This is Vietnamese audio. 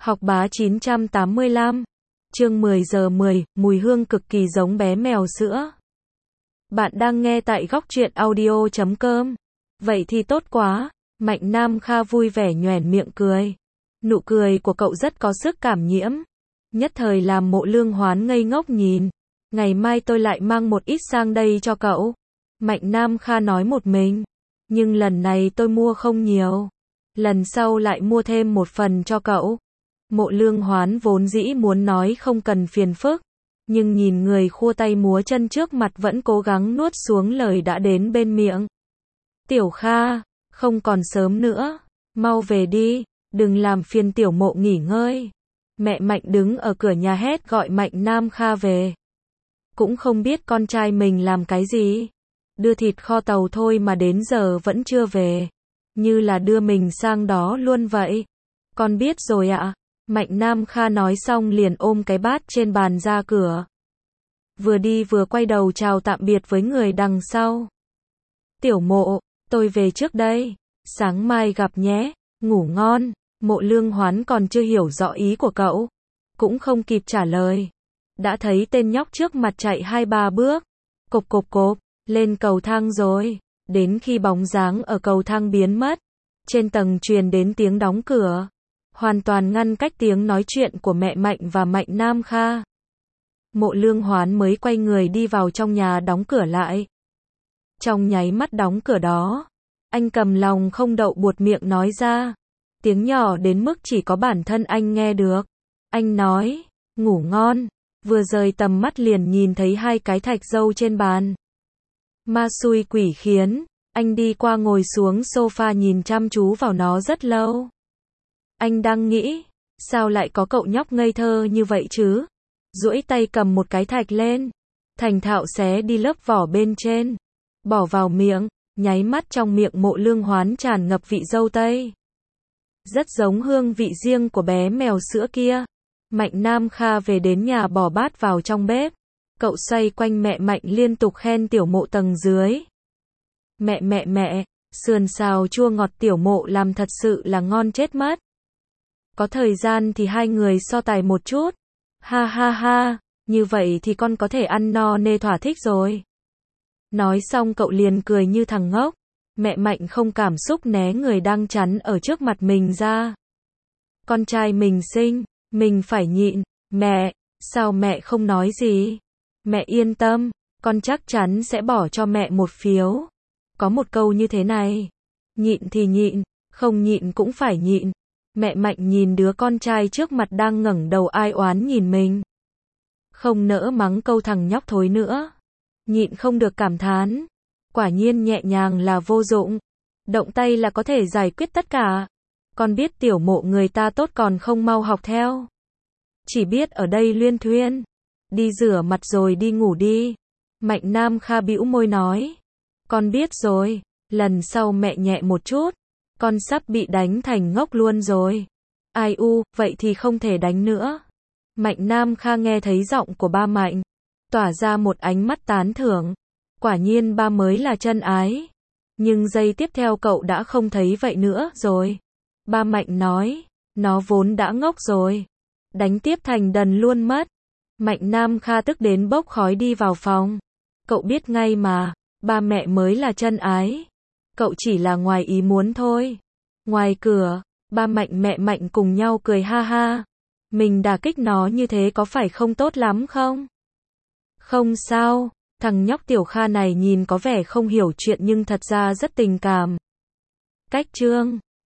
Học bá 985, chương 10 giờ 10, mùi hương cực kỳ giống bé mèo sữa. Bạn đang nghe tại góc truyện audio.com. Vậy thì tốt quá, Mạnh Nam Kha vui vẻ nhoẻn miệng cười. Nụ cười của cậu rất có sức cảm nhiễm. Nhất thời làm Mộ Lương Hoán ngây ngốc nhìn. Ngày mai tôi lại mang một ít sang đây cho cậu. Mạnh Nam Kha nói một mình. Nhưng lần này tôi mua không nhiều. Lần sau lại mua thêm một phần cho cậu. Mộ Lương Hoán vốn dĩ muốn nói không cần phiền phức, nhưng nhìn người khua tay múa chân trước mặt vẫn cố gắng nuốt xuống lời đã đến bên miệng. Tiểu Kha, không còn sớm nữa, mau về đi, đừng làm phiền tiểu Mộ nghỉ ngơi. Mẹ Mạnh đứng ở cửa nhà hét gọi Mạnh Nam Kha về. Cũng không biết con trai mình làm cái gì. Đưa thịt kho tàu thôi mà đến giờ vẫn chưa về. Như là đưa mình sang đó luôn vậy. Con biết rồi ạ. Mạnh Nam Kha nói xong liền ôm cái bát trên bàn ra cửa. Vừa đi vừa quay đầu chào tạm biệt với người đằng sau. Tiểu Mộ, tôi về trước đây. Sáng mai gặp nhé, ngủ ngon. Mộ Lương Hoán còn chưa hiểu rõ ý của cậu. Cũng không kịp trả lời. Đã thấy tên nhóc trước mặt chạy 2-3 bước. Cộp cộp cộp, lên cầu thang rồi. Đến khi bóng dáng ở cầu thang biến mất. Trên tầng truyền đến tiếng đóng cửa. Hoàn toàn ngăn cách tiếng nói chuyện của mẹ Mạnh và Mạnh Nam Kha. Mộ Lương Hoán mới quay người đi vào trong nhà đóng cửa lại. Trong nháy mắt đóng cửa đó, anh cầm lòng không đậu buột miệng nói ra. Tiếng nhỏ đến mức chỉ có bản thân anh nghe được. Anh nói, ngủ ngon. Vừa rời tầm mắt liền nhìn thấy 2 cái thạch dâu trên bàn. Ma xui quỷ khiến, anh đi qua ngồi xuống sofa nhìn chăm chú vào nó rất lâu. Anh đang nghĩ, sao lại có cậu nhóc ngây thơ như vậy chứ? Duỗi tay cầm một cái thạch lên, thành thạo xé đi lớp vỏ bên trên, bỏ vào miệng, nháy mắt trong miệng Mộ Lương Hoán tràn ngập vị dâu tây. Rất giống hương vị riêng của bé mèo sữa kia. Mạnh Nam Kha về đến nhà bỏ bát vào trong bếp. Cậu xoay quanh mẹ Mạnh liên tục khen tiểu Mộ tầng dưới. Mẹ, sườn xào chua ngọt tiểu Mộ làm thật sự là ngon chết mất. Có thời gian thì hai người so tài một chút. Ha ha ha, như vậy thì con có thể ăn no nê thỏa thích rồi. Nói xong cậu liền cười như thằng ngốc. Mẹ Mạnh không cảm xúc né người đang chắn ở trước mặt mình ra. Con trai mình sinh, mình phải nhịn. Mẹ, sao mẹ không nói gì? Mẹ yên tâm, con chắc chắn sẽ bỏ cho mẹ một phiếu. Có một câu như thế này. Nhịn thì nhịn, không nhịn cũng phải nhịn. Mẹ Mạnh nhìn đứa con trai trước mặt đang ngẩng đầu ai oán nhìn mình. Không nỡ mắng câu thằng nhóc thối nữa. Nhịn không được cảm thán. Quả nhiên nhẹ nhàng là vô dụng. Động tay là có thể giải quyết tất cả. Con biết tiểu Mộ người ta tốt còn không mau học theo. Chỉ biết ở đây luyên thuyên. Đi rửa mặt rồi đi ngủ đi. Mạnh Nam Kha bĩu môi nói. Con biết rồi, lần sau mẹ nhẹ một chút. Con sắp bị đánh thành ngốc luôn rồi. Ai u, vậy thì không thể đánh nữa. Mạnh Nam Kha nghe thấy giọng của ba Mạnh. Tỏa ra một ánh mắt tán thưởng. Quả nhiên ba mới là chân ái. Nhưng giây tiếp theo cậu đã không thấy vậy nữa rồi. Ba Mạnh nói. Nó vốn đã ngốc rồi. Đánh tiếp thành đần luôn mất. Mạnh Nam Kha tức đến bốc khói đi vào phòng. Cậu biết ngay mà. Ba mẹ mới là chân ái. Cậu chỉ là ngoài ý muốn thôi. Ngoài cửa, ba Mạnh mẹ Mạnh cùng nhau cười ha ha. Mình đả kích nó như thế có phải không tốt lắm không? Không sao, thằng nhóc Tiểu Kha này nhìn có vẻ không hiểu chuyện nhưng thật ra rất tình cảm. Cách chương